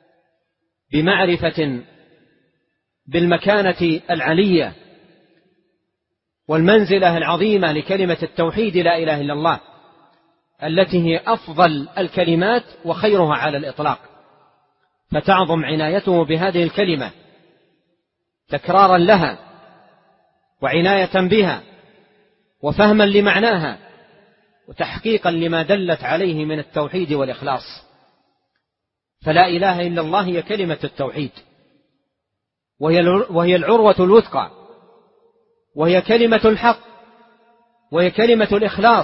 بمعرفة بالمكانة العلية والمنزلة العظيمة لكلمة التوحيد لا إله إلا الله، التي هي أفضل الكلمات وخيرها على الإطلاق، فتعظم عنايته بهذه الكلمة تكرارا لها وعناية بها وفهما لمعناها وتحقيقا لما دلت عليه من التوحيد والإخلاص. فلا إله إلا الله هي كلمة التوحيد، وهي العروة الوثقى، وهي كلمة الحق، وهي كلمة الإخلاص،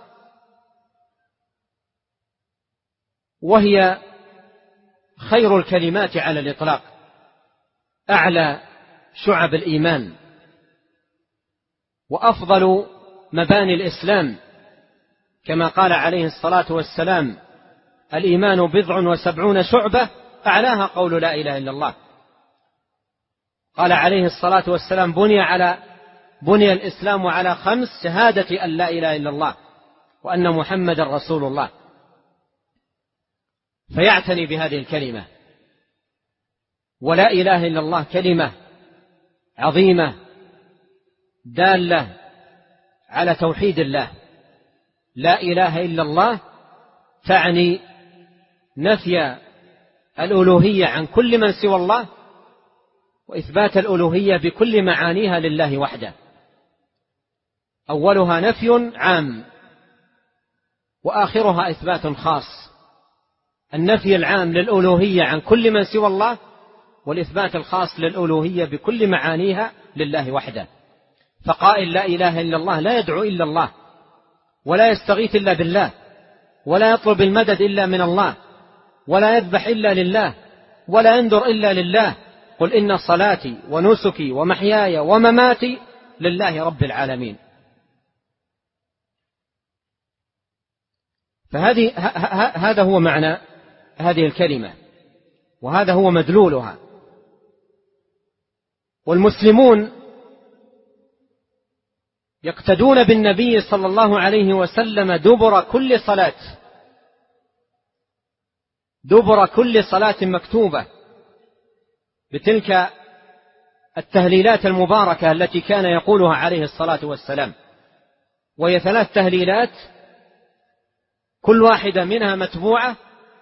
وهي خير الكلمات على الإطلاق، أعلى شعب الإيمان، وأفضل مباني الإسلام، كما قال عليه الصلاة والسلام: الإيمان 70 شعبة أعلاها قول لا إله إلا الله. قال عليه الصلاة والسلام: بني الإسلام على 5: شهادة أن لا إله إلا الله وأن محمد رسول الله. فيعتني بهذه الكلمة. ولا إله إلا الله كلمة عظيمة دالة على توحيد الله. لا إله إلا الله تعني نفي الألوهية عن كل من سوى الله، وإثبات الألوهية بكل معانيها لله وحده. أولها نفي عام وآخرها إثبات خاص. النفي العام للألوهية عن كل من سوى الله، والإثبات الخاص للألوهية بكل معانيها لله وحده. فقائل لا إله إلا الله لا يدعو إلا الله، ولا يستغيث إلا بالله، ولا يطلب المدد إلا من الله، ولا يذبح إلا لله، ولا ينذر إلا لله. قل إن صلاتي ونسكي ومحياي ومماتي لله رب العالمين. هذا هو معنى هذه الكلمة، وهذا هو مدلولها. والمسلمون يقتدون بالنبي صلى الله عليه وسلم دبر كل صلاة مكتوبة بتلك التهليلات المباركة التي كان يقولها عليه الصلاة والسلام، وهي 3 تهليلات كل واحدة منها متبوعة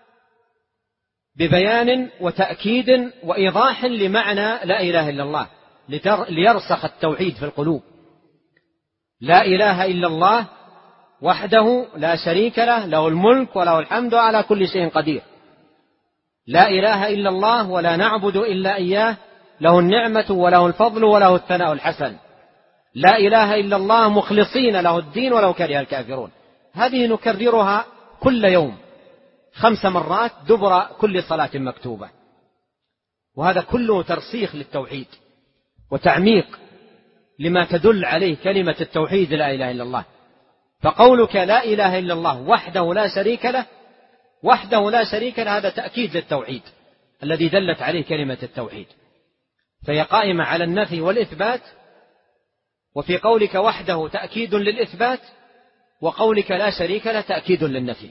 ببيان وتأكيد وإيضاح لمعنى لا إله إلا الله، ليرسخ التوحيد في القلوب. لا إله إلا الله وحده لا شريك له، له الملك وله الحمد على كل شيء قدير. لا إله إلا الله ولا نعبد إلا إياه، له النعمة وله الفضل وله الثناء الحسن. لا إله إلا الله مخلصين له الدين ولو كره الكافرون. هذه نكررها كل يوم 5 مرات دبر كل صلاة مكتوبة، وهذا كله ترسيخ للتوحيد وتعميق لما تدل عليه كلمة التوحيد لا إله إلا الله. فقولك لا إله إلا الله وحده لا شريك له، وحده لا شريك له، هذا تأكيد للتوحيد الذي دلت عليه كلمة التوحيد، فهي قائمة على النفي والإثبات. وفي قولك وحده تأكيد للإثبات، وقولك لا شريك له تأكيد للنفي.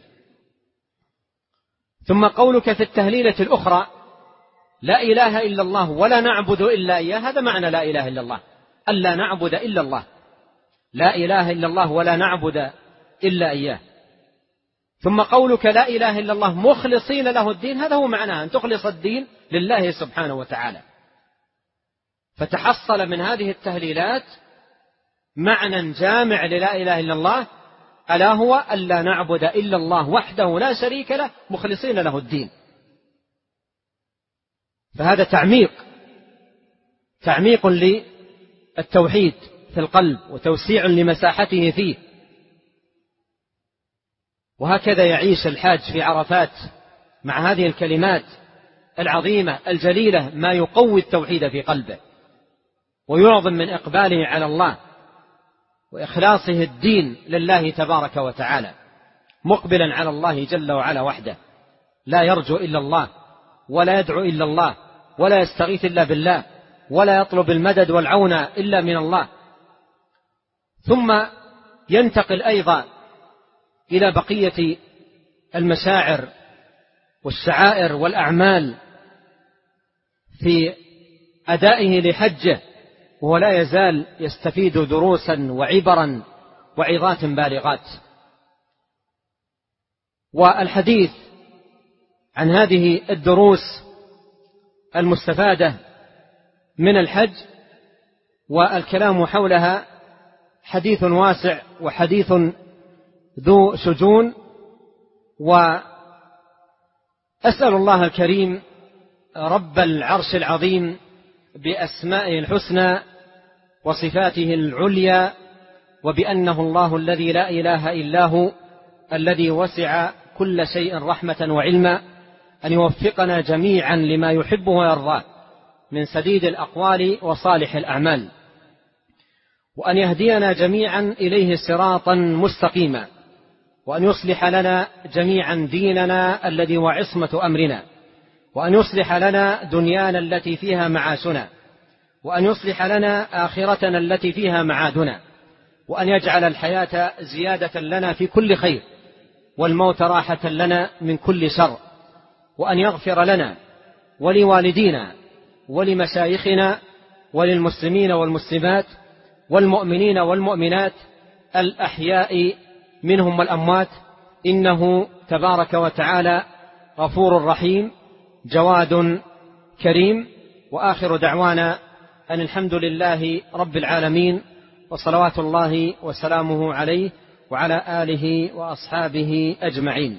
ثم قولك في التهليلة الأخرى لا إله إلا الله ولا نعبد إلا إياه، هذا معنى لا إله إلا الله، ألا نعبد إلا الله، لا إله إلا الله ولا نعبد إلا إياه. ثم قولك لا إله إلا الله مخلصين له الدين، هذا هو معناه، أن تخلص الدين لله سبحانه وتعالى. فتحصل من هذه التهليلات معنى جامع للا إله إلا الله، ألا هو ألا نعبد إلا الله وحده لا شريك له مخلصين له الدين. فهذا تعميق للتوحيد في القلب وتوسيع لمساحته فيه. وهكذا يعيش الحاج في عرفات مع هذه الكلمات العظيمة الجليلة ما يقوي التوحيد في قلبه ويعظم من إقباله على الله وإخلاصه الدين لله تبارك وتعالى، مقبلا على الله جل وعلا وحده، لا يرجو إلا الله ولا يدعو إلا الله ولا يستغيث إلا بالله ولا يطلب المدد والعون إلا من الله. ثم ينتقل أيضا إلى بقية المشاعر والشعائر والأعمال في أدائه لحجه، وهو لا يزال يستفيد دروسا وعبرا وعظات بالغات. والحديث عن هذه الدروس المستفادة من الحج والكلام حولها حديث واسع وحديث ذو شجون. وأسأل الله الكريم رب العرش العظيم بأسمائه الحسنى وصفاته العليا وبأنه الله الذي لا إله إلا هو الذي وسع كل شيء رحمة وعلما، أن يوفقنا جميعا لما يحبه ويرضاه من سديد الأقوال وصالح الأعمال، وأن يهدينا جميعا إليه صراطا مستقيما، وأن يصلح لنا جميعا ديننا الذي هو عصمة أمرنا، وأن يصلح لنا دنيانا التي فيها معاشنا، وأن يصلح لنا آخرتنا التي فيها معادنا، وأن يجعل الحياة زيادة لنا في كل خير والموت راحة لنا من كل شر، وأن يغفر لنا ولوالدينا ولمشايخنا وللمسلمين والمسلمات والمؤمنين والمؤمنات الأحياء منهم والأموات، إنه تبارك وتعالى غفور رحيم جواد كريم. وآخر دعوانا أن الحمد لله رب العالمين، وصلوات الله وسلامه عليه وعلى آله وأصحابه أجمعين.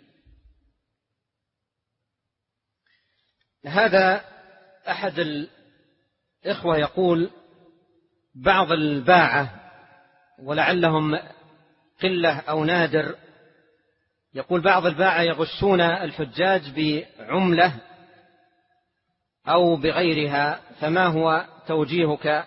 هذا أحد الإخوة يقول بعض الباعة ولعلهم قلة أو نادر، يقول بعض الباعة يغشون الحجاج بعملة أو بغيرها، فما هو توجيهك؟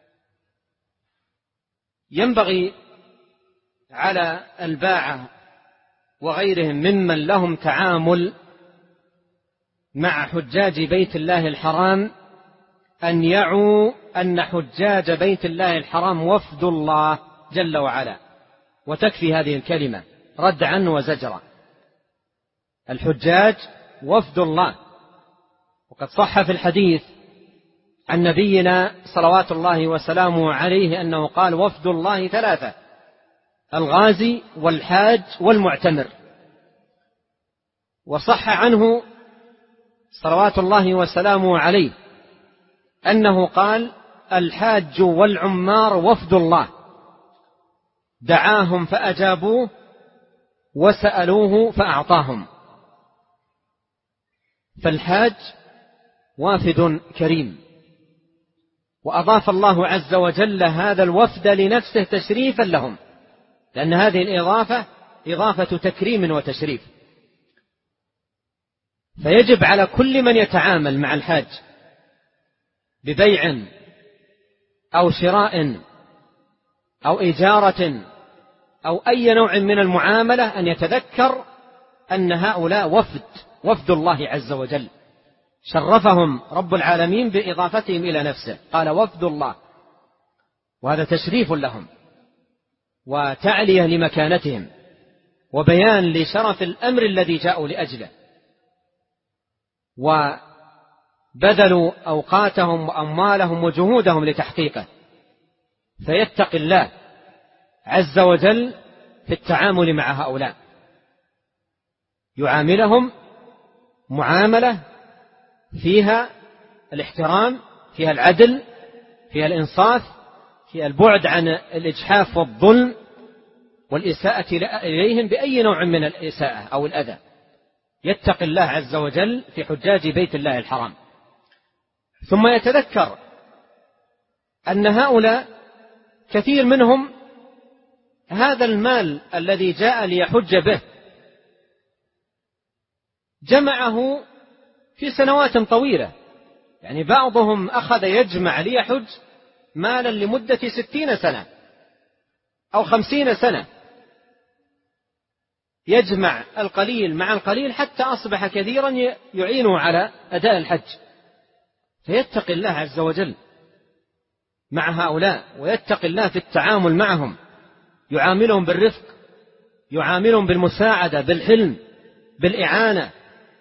ينبغي على الباعة وغيرهم ممن لهم تعامل مع حجاج بيت الله الحرام أن يعوا أن حجاج بيت الله الحرام وفد الله جل وعلا، وتكفي هذه الكلمة ردعا وزجرا. الحجاج وفد الله، وقد صح في الحديث عن نبينا صلوات الله وسلامه عليه أنه قال وفد الله 3: الغازي والحاج والمعتمر. وصح عنه صلوات الله وسلامه عليه أنه قال الحاج والعمار وفد الله، دعاهم فأجابوه وسألوه فأعطاهم. فالحاج وافد كريم، وأضاف الله عز وجل هذا الوفد لنفسه تشريفا لهم، لأن هذه الإضافة إضافة تكريم وتشريف. فيجب على كل من يتعامل مع الحاج ببيع أو شراء أو إجارة أو أي نوع من المعاملة أن يتذكر أن هؤلاء وفد الله عز وجل، شرفهم رب العالمين بإضافتهم إلى نفسه، قال وفد الله، وهذا تشريف لهم وتعلية لمكانتهم وبيان لشرف الأمر الذي جاءوا لأجله، وبذلوا أوقاتهم وأموالهم وجهودهم لتحقيقه. فيتقي الله عز وجل في التعامل مع هؤلاء، يعاملهم معاملة فيها الاحترام، فيها العدل، فيها الإنصاف، فيها البعد عن الإجحاف والظلم والإساءة إليهم بأي نوع من الإساءة أو الأذى. يتقي الله عز وجل في حجاج بيت الله الحرام. ثم يتذكر أن هؤلاء كثير منهم هذا المال الذي جاء ليحج به جمعه في سنوات طويلة، يعني بعضهم أخذ يجمع ليحج مالا لمدة 60 سنة أو 50 سنة، يجمع القليل مع القليل حتى أصبح كثيرا يعينه على أداء الحج. فيتقي الله عز وجل مع هؤلاء، ويتقي الله في التعامل معهم، يعاملهم بالرفق، يعاملهم بالمساعدة، بالحلم، بالإعانة،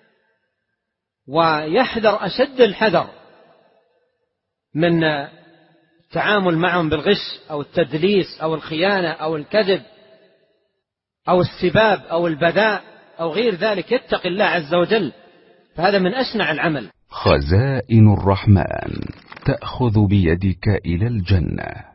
ويحذر أشد الحذر من التعامل معهم بالغش أو التدليس أو الخيانة أو الكذب أو السباب أو البذاء أو غير ذلك. يتقي الله عز وجل، فهذا من أشنع العمل.
خزائن الرحمن تأخذ بيدك إلى الجنة.